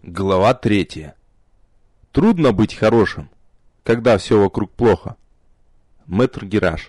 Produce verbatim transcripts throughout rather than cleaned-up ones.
Глава третья. Трудно быть хорошим, когда все вокруг плохо. Мэтр Гираж.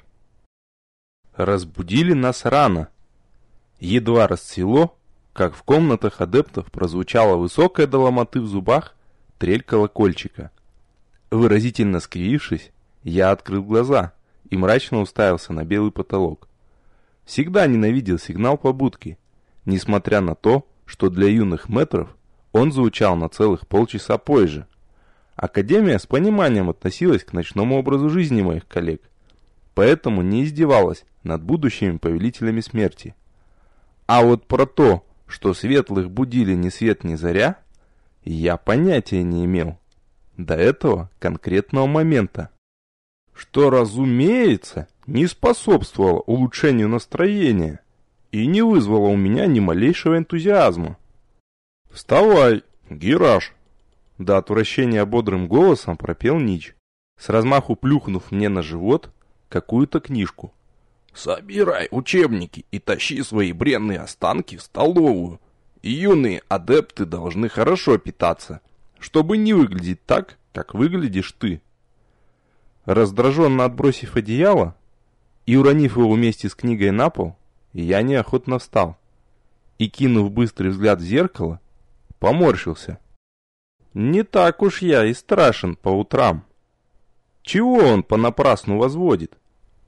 Разбудили нас рано. Едва расцвело, как в комнатах адептов прозвучала высокая до ломоты в зубах трель колокольчика. Выразительно скривившись, я открыл глаза и мрачно уставился на белый потолок. Всегда ненавидел сигнал побудки, несмотря на то, что для юных мэтров он звучал на целых полчаса позже. Академия с пониманием относилась к ночному образу жизни моих коллег, поэтому не издевалась над будущими повелителями смерти. А вот про то, что светлых будили ни свет ни заря, я понятия не имел. До этого конкретного момента. Что, разумеется, не способствовало улучшению настроения и не вызвало у меня ни малейшего энтузиазма. «Вставай, Гираж!» До отвращения бодрым голосом пропел Нич, с размаху плюхнув мне на живот какую-то книжку. «Собирай учебники и тащи свои бренные останки в столовую. И юные адепты должны хорошо питаться, чтобы не выглядеть так, как выглядишь ты». Раздраженно отбросив одеяло и уронив его вместе с книгой на пол, я неохотно встал и, кинув быстрый взгляд в зеркало, поморщился. Не так уж я и страшен по утрам. Чего он понапрасну возводит?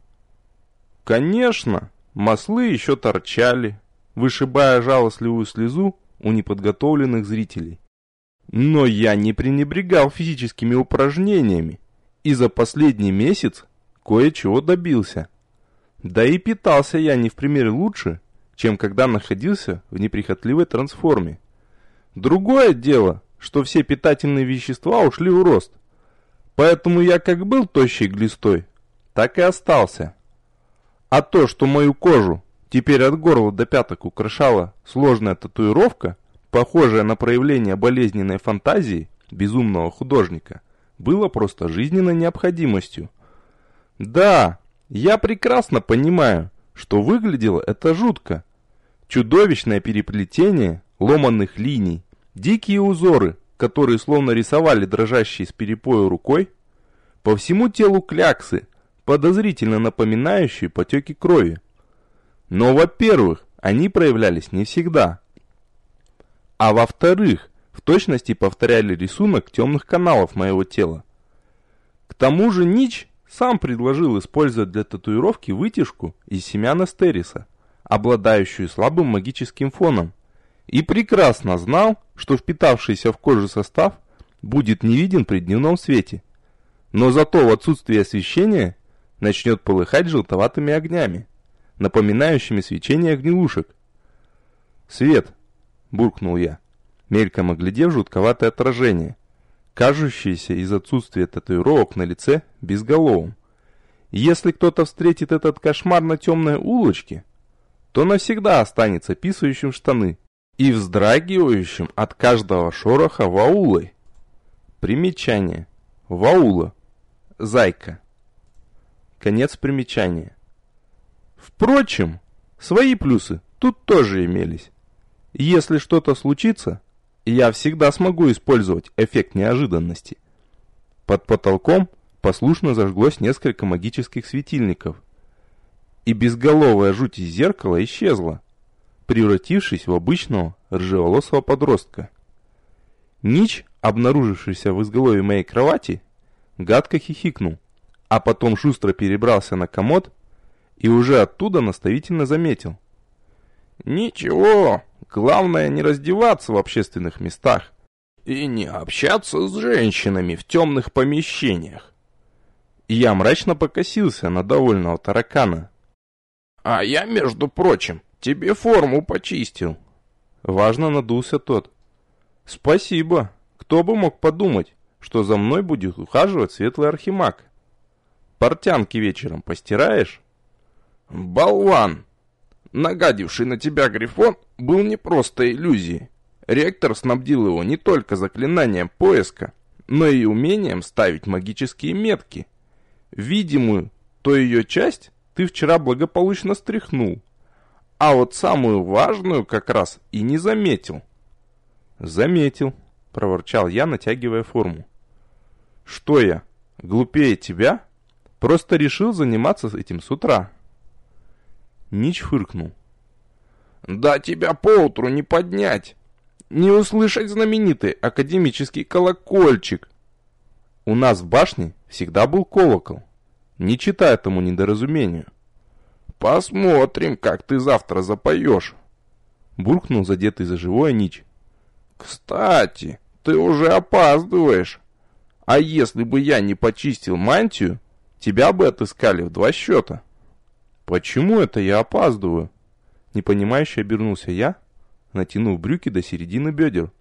Конечно, маслы еще торчали, вышибая жалостливую слезу у неподготовленных зрителей. Но я не пренебрегал физическими упражнениями и за последний месяц кое-чего добился. Да и питался я не в пример лучше, чем когда находился в неприхотливой трансформе. Другое дело, что все питательные вещества ушли в рост. Поэтому я как был тощей глистой, так и остался. А то, что мою кожу теперь от горла до пяток украшала сложная татуировка, похожая на проявление болезненной фантазии безумного художника, было просто жизненной необходимостью. Да, я прекрасно понимаю, что выглядело это жутко. Чудовищное переплетение ломаных линий, дикие узоры, которые словно рисовали дрожащей с перепою рукой, по всему телу кляксы, подозрительно напоминающие потеки крови. Но, во-первых, они проявлялись не всегда. А во-вторых, в точности повторяли рисунок темных каналов моего тела. К тому же Нич сам предложил использовать для татуировки вытяжку из семян астериса, обладающую слабым магическим фоном, и прекрасно знал, что впитавшийся в кожу состав будет не виден при дневном свете, но зато в отсутствии освещения начнет полыхать желтоватыми огнями, напоминающими свечение гнилушек. «Свет!» — буркнул я, мельком оглядев жутковатое отражение, кажущееся из отсутствия татуировок на лице безголовым. Если кто-то встретит этот кошмар на темной улочке, то навсегда останется писающим в штаны и вздрагивающим от каждого шороха ваулой. Примечание. Ваула. Зайка. Конец примечания. Впрочем, свои плюсы тут тоже имелись. Если что-то случится, я всегда смогу использовать эффект неожиданности. Под потолком послушно зажглось несколько магических светильников, и безголовая жуть из зеркала исчезла, превратившись в обычного рыжеволосого подростка. Нич, обнаружившийся в изголовье моей кровати, гадко хихикнул, а потом шустро перебрался на комод и уже оттуда наставительно заметил. «Ничего, главное не раздеваться в общественных местах и не общаться с женщинами в темных помещениях». И я мрачно покосился на довольного таракана. «А я, между прочим, тебе форму почистил». Важно надулся тот. «Спасибо. Кто бы мог подумать, что за мной будет ухаживать светлый архимаг. Портянки вечером постираешь?» «Болван! Нагадивший на тебя грифон был не просто иллюзией. Ректор снабдил его не только заклинанием поиска, но и умением ставить магические метки. Видимую, то ее часть ты вчера благополучно стряхнул, а вот самую важную как раз и не заметил». «Заметил», — проворчал я, натягивая форму. «Что я, глупее тебя? Просто решил заниматься этим с утра». Нич фыркнул. «Да тебя поутру не поднять, не услышать знаменитый академический колокольчик». У нас в башне всегда был колокол, не читай этому недоразумению. «Посмотрим, как ты завтра запоешь», — буркнул задетый за живое Нич. «Кстати, ты уже опаздываешь. А если бы я не почистил мантию, тебя бы отыскали в два счета». «Почему это я опаздываю?» Непонимающе обернулся я, натянув брюки до середины бедер.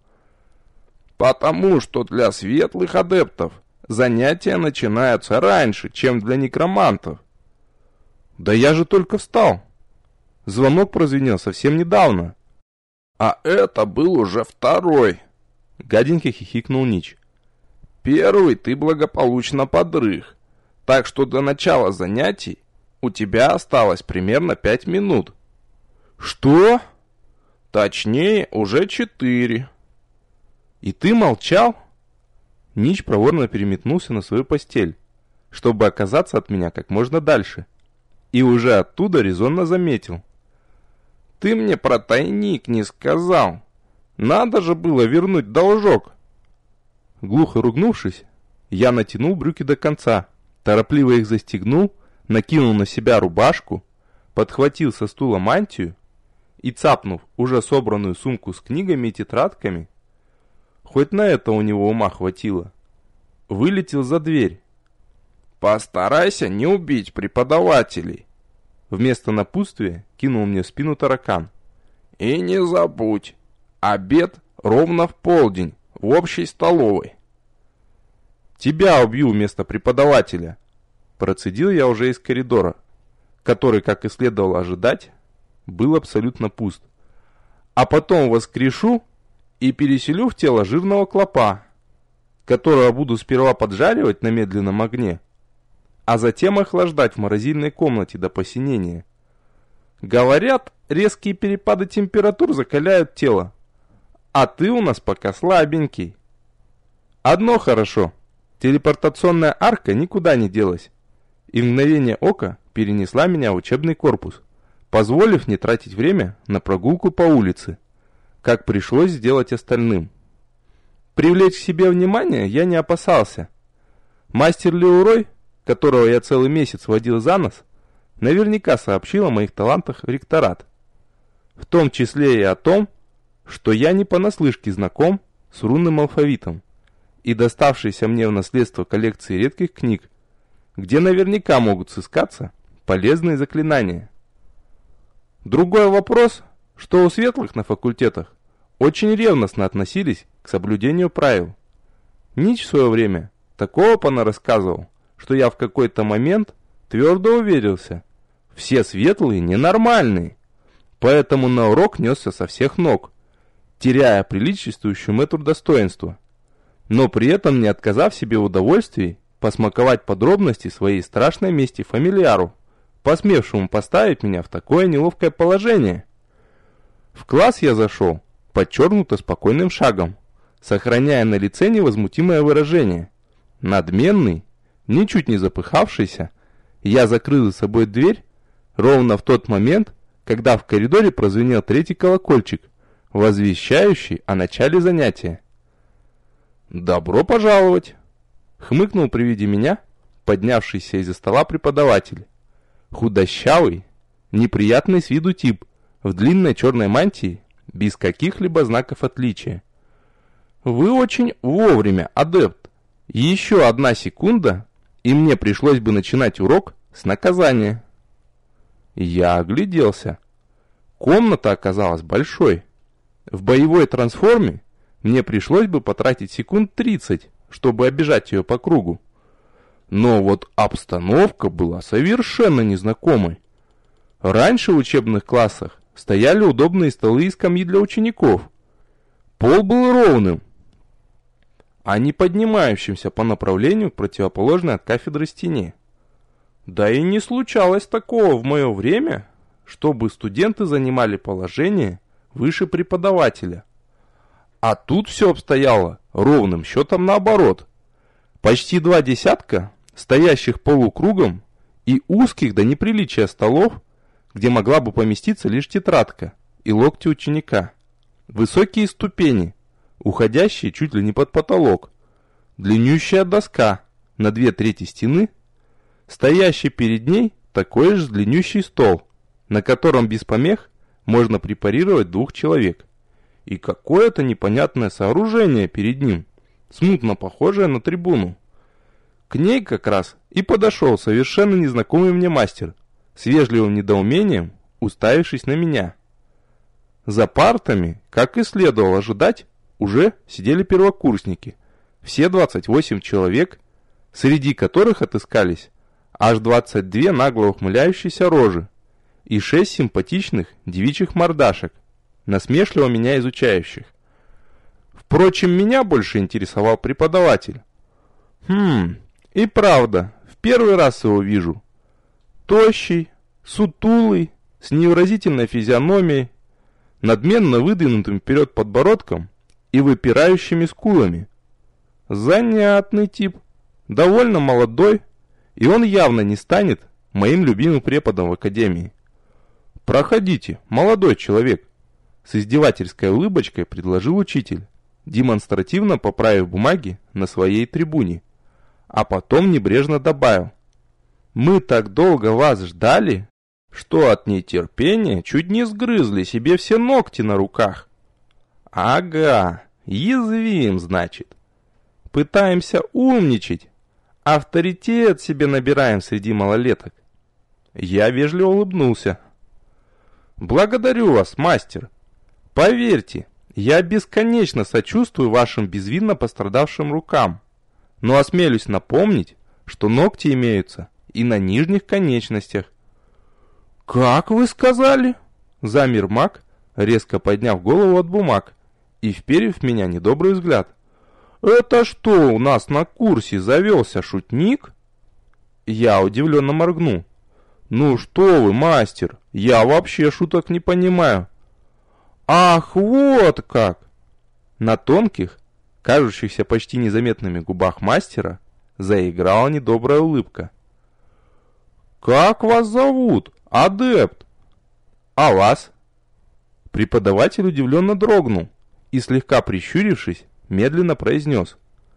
«Потому что для светлых адептов занятия начинаются раньше, чем для некромантов». «Да я же только встал. Звонок прозвенел совсем недавно». «А это был уже второй», — гаденько хихикнул Нич. «Первый ты благополучно подрых, так что до начала занятий у тебя осталось примерно пять минут». «Что?» «Точнее, уже четыре». «И ты молчал?» Нич проворно переметнулся на свою постель, чтобы оказаться от меня как можно дальше, и уже оттуда резонно заметил. «Ты мне про тайник не сказал. Надо же было вернуть должок». Глухо ругнувшись, я натянул брюки до конца, торопливо их застегнул, накинул на себя рубашку, подхватил со стула мантию и, цапнув уже собранную сумку с книгами и тетрадками, хоть на это у него ума хватило, вылетел за дверь. «Постарайся не убить преподавателей», — вместо напутствия кинул мне в спину таракан. «И не забудь, обед ровно в полдень в общей столовой». «Тебя убью вместо преподавателя», — процедил я уже из коридора, который, как и следовало ожидать, был абсолютно пуст. «А потом воскрешу и переселю в тело жирного клопа, которого буду сперва поджаривать на медленном огне, а затем охлаждать в морозильной комнате до посинения. Говорят, резкие перепады температур закаляют тело, а ты у нас пока слабенький. Одно хорошо, телепортационная арка никуда не делась, и в мгновение ока перенесла меня в учебный корпус, позволив не тратить время на прогулку по улице, как пришлось сделать остальным. Привлечь к себе внимание я не опасался. Мастер Леурой, которого я целый месяц водил за нос, наверняка сообщил о моих талантах в ректорат. В том числе и о том, что я не понаслышке знаком с рунным алфавитом и доставшейся мне в наследство коллекции редких книг, где наверняка могут сыскаться полезные заклинания. Другой вопрос, что у светлых на факультетах очень ревностно относились к соблюдению правил. Нич в свое время такого понарассказывал, что я в какой-то момент твердо уверился, все светлые ненормальные, поэтому на урок несся со всех ног, теряя приличествующую мэтру достоинства, но при этом не отказав себе в удовольствии посмаковать подробности своей страшной мести фамильяру, посмевшему поставить меня в такое неловкое положение. В класс я зашел подчеркнуто спокойным шагом, сохраняя на лице невозмутимое выражение. Надменный, ничуть не запыхавшийся, я закрыл за собой дверь ровно в тот момент, когда в коридоре прозвенел третий колокольчик, возвещающий о начале занятия. «Добро пожаловать!» — хмыкнул при виде меня поднявшийся из-за стола преподаватель. Худощавый, неприятный с виду тип, в длинной черной мантии, без каких-либо знаков отличия. «Вы очень вовремя, адепт. Еще одна секунда, и мне пришлось бы начинать урок с наказания». Я огляделся. Комната оказалась большой. В боевой трансформе мне пришлось бы потратить секунд тридцать, чтобы обежать ее по кругу. Но вот обстановка была совершенно незнакомой. Раньше в учебных классах стояли удобные столы и скамьи для учеников. Пол был ровным, а не поднимающимся по направлению к противоположной от кафедры стене. Да и не случалось такого в мое время, чтобы студенты занимали положение выше преподавателя. А тут все обстояло ровным счетом наоборот. Почти два десятка стоящих полукругом и узких до неприличия столов, где могла бы поместиться лишь тетрадка и локти ученика. Высокие ступени, уходящие чуть ли не под потолок. Длиннющая доска на две трети стены, стоящий перед ней такой же длиннющий стол, на котором без помех можно препарировать двух человек. И какое-то непонятное сооружение перед ним, смутно похожее на трибуну. К ней как раз и подошел совершенно незнакомый мне мастер, с вежливым недоумением уставившись на меня. За партами, как и следовало ожидать, уже сидели первокурсники, все двадцать восемь человек, среди которых отыскались аж двадцать две нагло ухмыляющиеся рожи и шесть симпатичных девичьих мордашек, насмешливо меня изучающих. Впрочем, меня больше интересовал преподаватель. Хм, и правда, в первый раз его вижу. Тощий, сутулый, с невыразительной физиономией, надменно выдвинутым вперед подбородком и выпирающими скулами. Занятный тип, довольно молодой, и он явно не станет моим любимым преподом в академии. «Проходите, молодой человек», — с издевательской улыбочкой предложил учитель, демонстративно поправив бумаги на своей трибуне, а потом небрежно добавил: «Мы так долго вас ждали, что от нетерпения чуть не сгрызли себе все ногти на руках». «Ага, язвим, значит. Пытаемся умничать, авторитет себе набираем среди малолеток». Я вежливо улыбнулся. «Благодарю вас, мастер. Поверьте, я бесконечно сочувствую вашим безвинно пострадавшим рукам, но осмелюсь напомнить, что ногти имеются и на нижних конечностях». «Как вы сказали?» Замер маг, резко подняв голову от бумаг и вперев в меня недобрый взгляд. «Это что, у нас на курсе завелся шутник?» Я удивленно моргнул. «Ну что вы, мастер, я вообще шуток не понимаю». «Ах, вот как!» На тонких, кажущихся почти незаметными губах мастера заиграла недобрая улыбка. «Как вас зовут, адепт?» «А вас?» Преподаватель удивленно дрогнул и, слегка прищурившись, медленно произнес: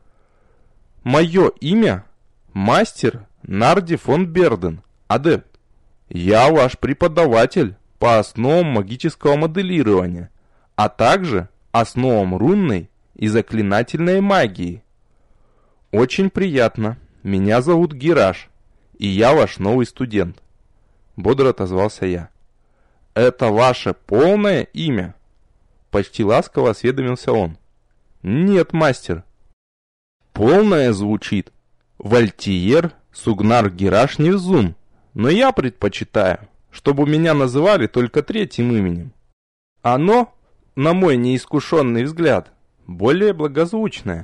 «Мое имя — мастер Нарди фон Берден, адепт. Я ваш преподаватель по основам магического моделирования, а также основам рунной и заклинательной магии. Очень приятно. Меня зовут Гираш, и я ваш новый студент», — бодро отозвался я. «Это ваше полное имя?» Почти ласково осведомился он. «Нет, мастер. Полное звучит Вальтиер Сугнар Гираш Невзун, но я предпочитаю, чтобы меня называли только третьим именем. Оно, на мой неискушенный взгляд, более благозвучное».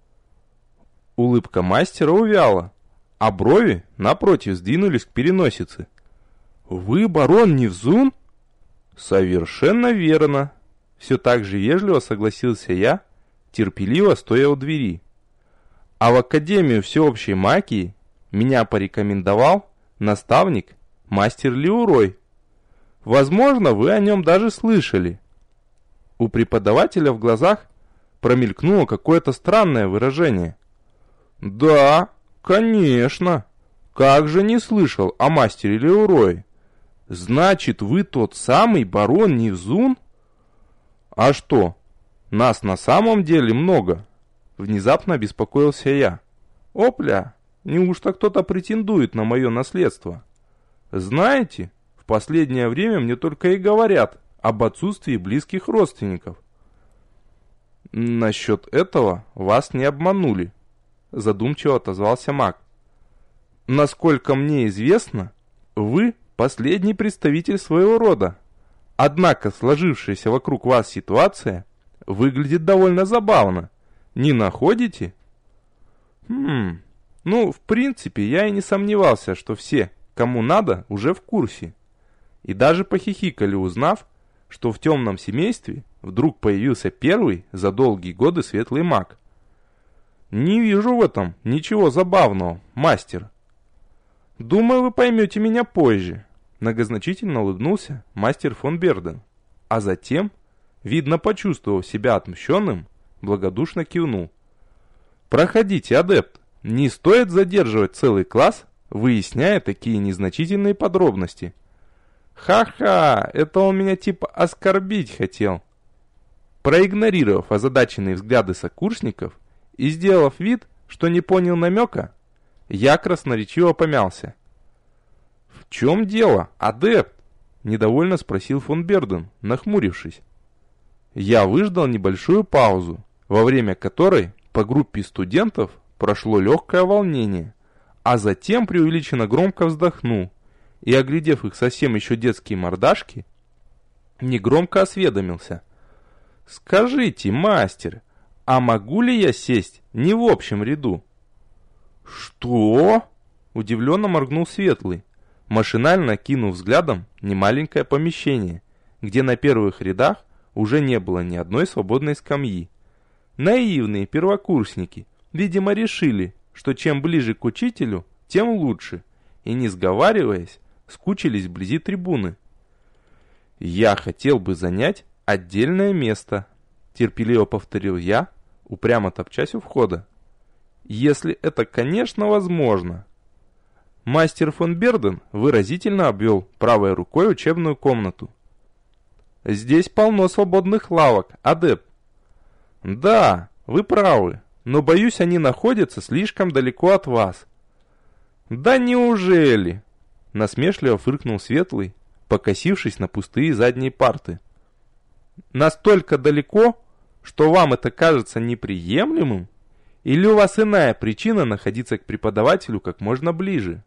Улыбка мастера увяла, а брови, напротив, сдвинулись к переносице. «Вы барон Невзун?» «Совершенно верно», — все так же вежливо согласился я, терпеливо стоя у двери. «А в Академию всеобщей магии меня порекомендовал наставник мастер Леурой. Возможно, вы о нем даже слышали». У преподавателя в глазах промелькнуло какое-то странное выражение. «Да, конечно. Как же не слышал о мастере Леурой? Значит, вы тот самый барон Невзун?» «А что, нас на самом деле много?» Внезапно обеспокоился я. «Опля, неужто кто-то претендует на мое наследство? Знаете, в последнее время мне только и говорят об отсутствии близких родственников». «Насчет этого вас не обманули», — задумчиво отозвался маг. «Насколько мне известно, вы последний представитель своего рода. Однако сложившаяся вокруг вас ситуация выглядит довольно забавно. Не находите?» «Хм, ну, в принципе, я и не сомневался, что все, кому надо, уже в курсе. И даже похихикали, узнав, что в темном семействе вдруг появился первый за долгие годы светлый маг. Не вижу в этом ничего забавного, мастер. Думаю, вы поймете меня позже. Многозначительно улыбнулся мастер фон Берден, а затем, видно почувствовав себя отмщенным, благодушно кивнул. Проходите, адепт, не стоит задерживать целый класс, выясняя такие незначительные подробности. Ха-ха, это он меня типа оскорбить хотел. Проигнорировав озадаченные взгляды сокурсников и сделав вид, что не понял намека, я красноречиво помялся. «В чем дело, адепт?» – недовольно спросил фон Берден, нахмурившись. Я выждал небольшую паузу, во время которой по группе студентов прошло легкое волнение, а затем преувеличенно громко вздохнул и, оглядев их совсем еще детские мордашки, негромко осведомился. «Скажите, мастер, а могу ли я сесть не в общем ряду?» «Что?» – удивленно моргнул Светлый, машинально кинув взглядом немаленькое помещение, где на первых рядах уже не было ни одной свободной скамьи. Наивные первокурсники, видимо, решили, что чем ближе к учителю, тем лучше, и, не сговариваясь, скучились вблизи трибуны. «Я хотел бы занять отдельное место», — терпеливо повторил я, упрямо топчась у входа. «Если это, конечно, возможно». Мастер фон Берден выразительно обвел правой рукой учебную комнату. «Здесь полно свободных лавок, адепт». «Да, вы правы, но, боюсь, они находятся слишком далеко от вас». «Да неужели?» — насмешливо фыркнул Светлый, покосившись на пустые задние парты. «Настолько далеко, что вам это кажется неприемлемым? Или у вас иная причина находиться к преподавателю как можно ближе?»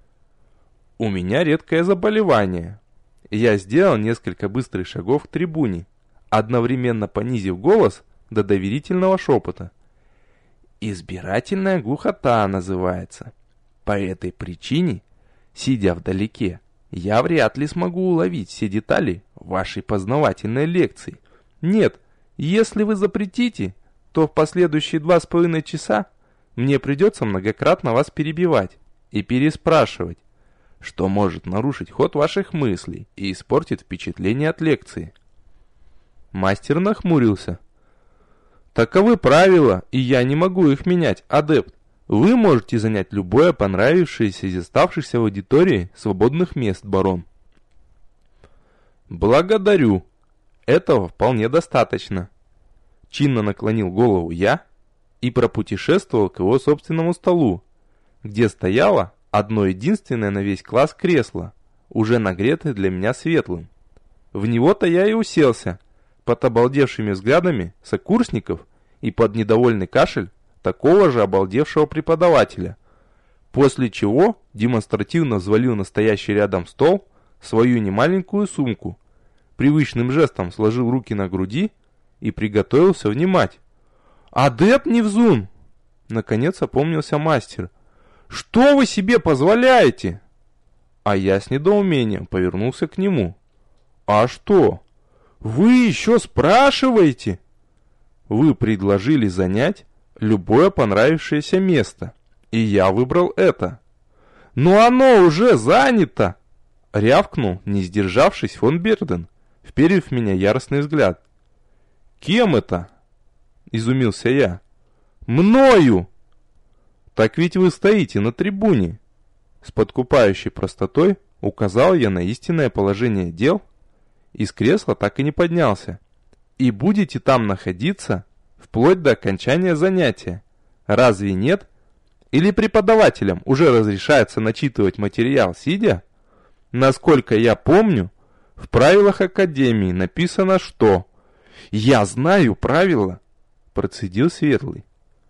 «У меня редкое заболевание». Я сделал несколько быстрых шагов к трибуне, одновременно понизив голос до доверительного шепота. «Избирательная глухота называется. По этой причине, сидя вдалеке, я вряд ли смогу уловить все детали вашей познавательной лекции. Нет, если вы запретите, то в последующие два с половиной часа мне придется многократно вас перебивать и переспрашивать, что может нарушить ход ваших мыслей и испортит впечатление от лекции». Мастер нахмурился. «Таковы правила, и я не могу их менять, адепт. Вы можете занять любое понравившееся из оставшихся в аудитории свободных мест, барон». «Благодарю. Этого вполне достаточно». Чинно наклонил голову я и пропутешествовал к его собственному столу, где стояло одно единственное на весь класс кресло, уже нагретое для меня Светлым. В него-то я и уселся, под обалдевшими взглядами сокурсников и под недовольный кашель такого же обалдевшего преподавателя, после чего демонстративно взвалил на стоящий рядом стол свою немаленькую сумку, привычным жестом сложил руки на груди и приготовился внимать. «Адепт Невзун!» Наконец опомнился мастер. «Что вы себе позволяете?» А я с недоумением повернулся к нему. «А что? Вы еще спрашиваете?» «Вы предложили занять любое понравившееся место, и я выбрал это». «Но оно уже занято!» Рявкнул, не сдержавшись, фон Берден, вперев в меня яростный взгляд. «Кем это?» Изумился я. «Мною!» «Так ведь вы стоите на трибуне!» С подкупающей простотой указал я на истинное положение дел, и с кресла так и не поднялся. «И будете там находиться вплоть до окончания занятия. Разве нет? Или преподавателям уже разрешается начитывать материал сидя? Насколько я помню, в правилах Академии написано, что...» «Я знаю правила!» Процедил Светлый.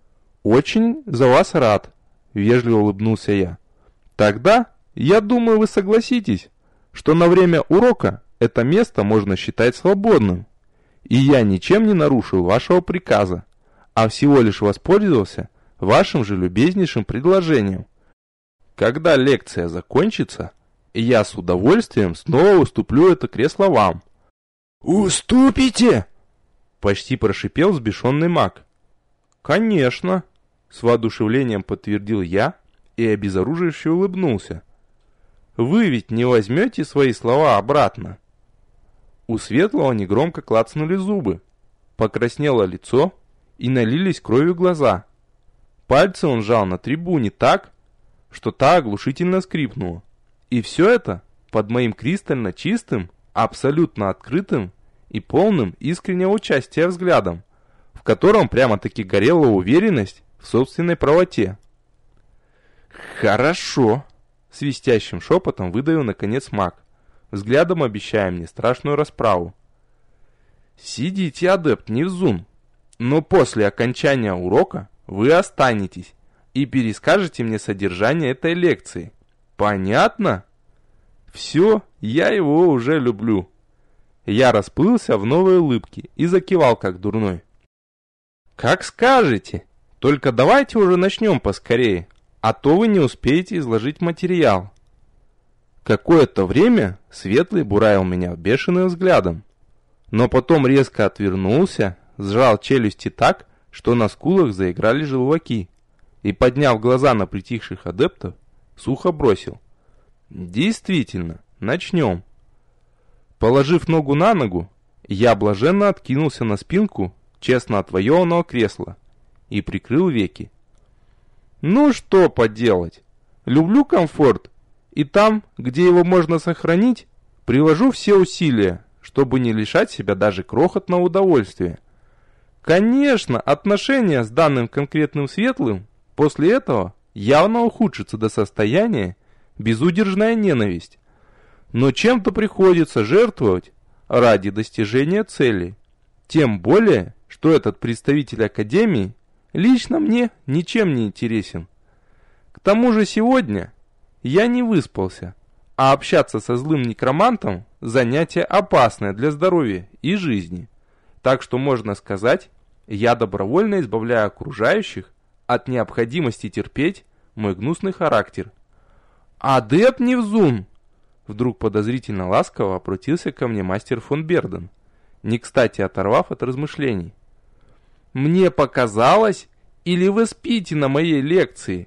«Очень за вас рад», — вежливо улыбнулся я. «Тогда, я думаю, вы согласитесь, что на время урока это место можно считать свободным, и я ничем не нарушил вашего приказа, а всего лишь воспользовался вашим же любезнейшим предложением. Когда лекция закончится, я с удовольствием снова уступлю это кресло вам, «Уступите!» — почти прошипел взбешенный маг. «Конечно!» — с воодушевлением подтвердил я и обезоруживающе улыбнулся. «Вы ведь не возьмете свои слова обратно?» У Светлого негромко клацнули зубы, покраснело лицо и налились кровью глаза. Пальцы он сжал на трибуне так, что та оглушительно скрипнула. И все это под моим кристально чистым, абсолютно открытым и полным искреннего участия взглядом, в котором прямо-таки горела уверенность в собственной правоте. «Хорошо», — свистящим шепотом выдавил наконец маг, взглядом обещая мне страшную расправу. «Сидите, адепт Невзун, но после окончания урока вы останетесь и перескажете мне содержание этой лекции. Понятно? Все, я его уже люблю». Я расплылся в новой улыбке и закивал как дурной. «Как скажете, только давайте уже начнем поскорее, а то вы не успеете изложить материал». Какое-то время Светлый буравил меня бешеным взглядом, но потом резко отвернулся, сжал челюсти так, что на скулах заиграли желваки, и, подняв глаза на притихших адептов, сухо бросил: «Действительно, начнем». Положив ногу на ногу, я блаженно откинулся на спинку честно отвоеванного кресла и прикрыл веки. Ну что поделать, люблю комфорт, и там, где его можно сохранить, приложу все усилия, чтобы не лишать себя даже крохотного удовольствия. Конечно, отношения с данным конкретным Светлым после этого явно ухудшатся до состояния безудержная ненависть, но чем-то приходится жертвовать ради достижения цели, тем более, что этот представитель Академии лично мне ничем не интересен. К тому же сегодня я не выспался, а общаться со злым некромантом – занятие опасное для здоровья и жизни. Так что, можно сказать, я добровольно избавляю окружающих от необходимости терпеть мой гнусный характер. «Адепт Невзун!» Вдруг подозрительно ласково обратился ко мне мастер фон Берден, не кстати оторвав от размышлений. «Мне показалось, или вы спите на моей лекции?»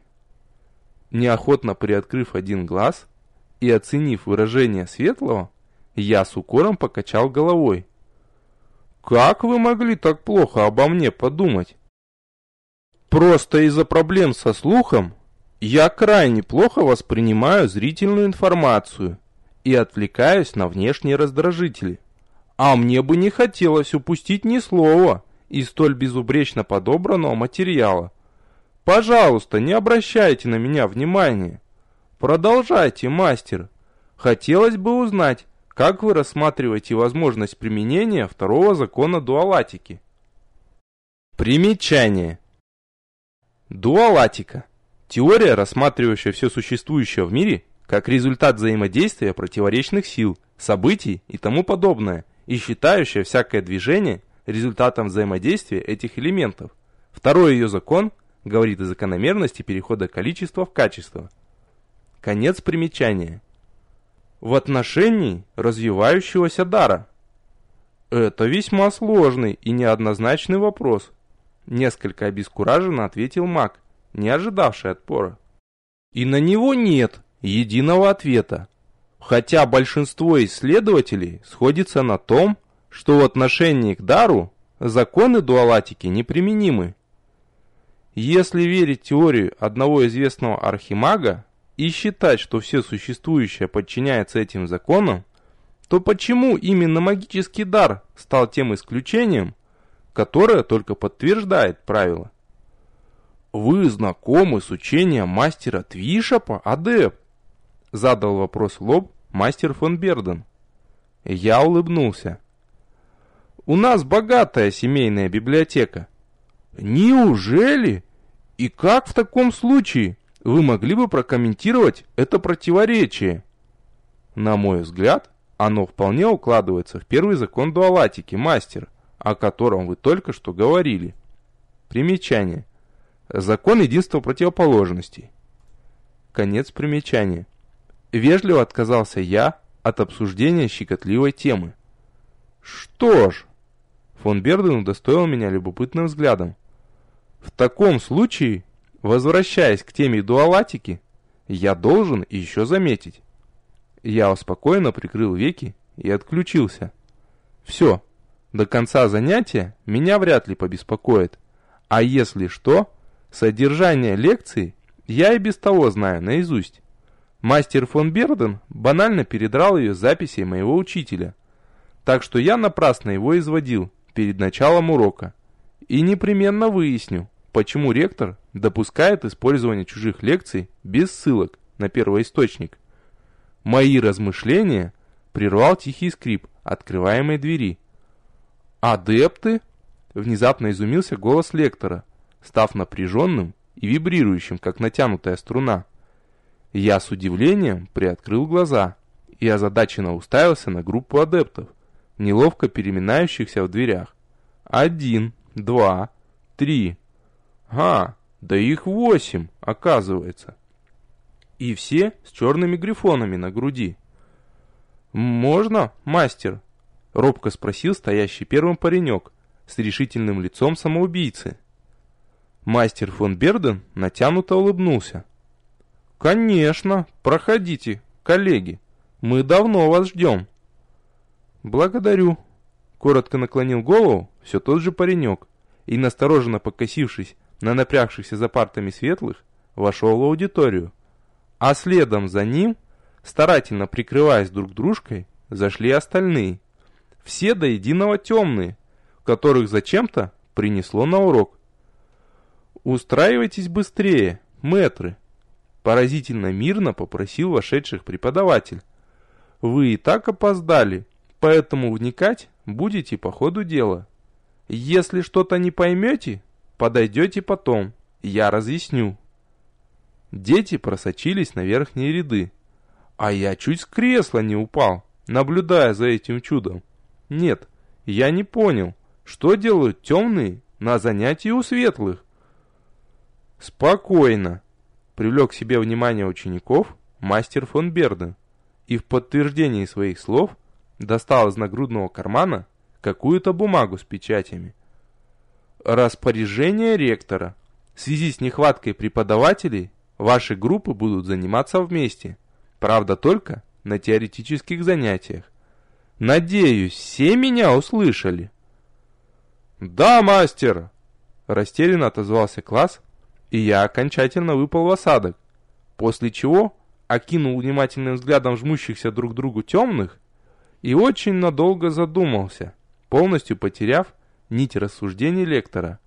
Неохотно приоткрыв один глаз и оценив выражение Светлого, я с укором покачал головой. «Как вы могли так плохо обо мне подумать?» «Просто из-за проблем со слухом я крайне плохо воспринимаю зрительную информацию и отвлекаюсь на внешние раздражители. А мне бы не хотелось упустить ни слова из столь безупречно подобранного материала. Пожалуйста, не обращайте на меня внимания. Продолжайте, мастер. Хотелось бы узнать, как вы рассматриваете возможность применения второго закона дуалатики». Примечание. Дуалатика. Теория, рассматривающая все существующее в мире как результат взаимодействия противоречных сил, событий и тому подобное, и считающая всякое движение результатом взаимодействия этих элементов. Второй ее закон говорит о закономерности перехода количества в качество. Конец примечания. В отношении развивающегося дара. Это весьма сложный и неоднозначный вопрос. Несколько обескураженно ответил маг, не ожидавший отпора. И на него нет единого ответа. Хотя большинство исследователей сходится на том, что в отношении к дару законы дуалатики неприменимы. Если верить теории одного известного архимага и считать, что все существующее подчиняется этим законам, то почему именно магический дар стал тем исключением, которое только подтверждает правило? «Вы знакомы с учением мастера Твишапа, адепт?» Задал вопрос в лоб мастер фон Берден. Я улыбнулся. «У нас богатая семейная библиотека». «Неужели? И как в таком случае вы могли бы прокомментировать это противоречие?» На мой взгляд, оно вполне укладывается в первый закон дуалатики, мастер, о котором вы только что говорили. Примечание. Закон единства противоположностей. Конец примечания. Вежливо отказался я от обсуждения щекотливой темы. Что ж, фон Берден удостоил меня любопытным взглядом. В таком случае, возвращаясь к теме дуалатики, я должен еще заметить. Я спокойно прикрыл веки и отключился. Все, до конца занятия меня вряд ли побеспокоит. А если что, содержание лекции я и без того знаю наизусть. Мастер фон Берден банально передрал ее с записей моего учителя. Так что я напрасно его изводил перед началом урока. И непременно выясню, почему ректор допускает использование чужих лекций без ссылок на первоисточник. Мои размышления прервал тихий скрип открываемой двери. «Адепты?» — внезапно изумился голос лектора, став напряженным и вибрирующим, как натянутая струна. Я с удивлением приоткрыл глаза и озадаченно уставился на группу адептов, неловко переминающихся в дверях. Один, два, три. А, да их восемь, оказывается. И все с черными грифонами на груди. «Можно, мастер?» — робко спросил стоящий первым паренек с решительным лицом самоубийцы. Мастер фон Берден натянуто улыбнулся. «Конечно, проходите, коллеги, мы давно вас ждем». «Благодарю», — коротко наклонил голову все тот же паренек и, настороженно покосившись на напрягшихся за партами светлых, вошел в аудиторию. А следом за ним, старательно прикрываясь друг дружкой, зашли остальные. Все до единого темные, которых зачем-то принесло на урок. «Устраивайтесь быстрее, мэтры», — поразительно мирно попросил вошедших преподаватель. «Вы и так опоздали, поэтому вникать будете по ходу дела. Если что-то не поймете, подойдете потом, я разъясню». Дети просочились на верхние ряды, а я чуть с кресла не упал, наблюдая за этим чудом. Нет, я не понял, что делают темные на занятии у светлых. «Спокойно», — привлек к себе внимание учеников мастер фон Берден и в подтверждении своих слов достал из нагрудного кармана какую-то бумагу с печатями. «Распоряжение ректора. В связи с нехваткой преподавателей ваши группы будут заниматься вместе, правда только на теоретических занятиях. Надеюсь, все меня услышали?» «Да, мастер!» — растерянно отозвался класс, и я окончательно выпал в осадок, после чего окинул внимательным взглядом жмущихся друг к другу темных и очень надолго задумался, полностью потеряв нить рассуждений лектора.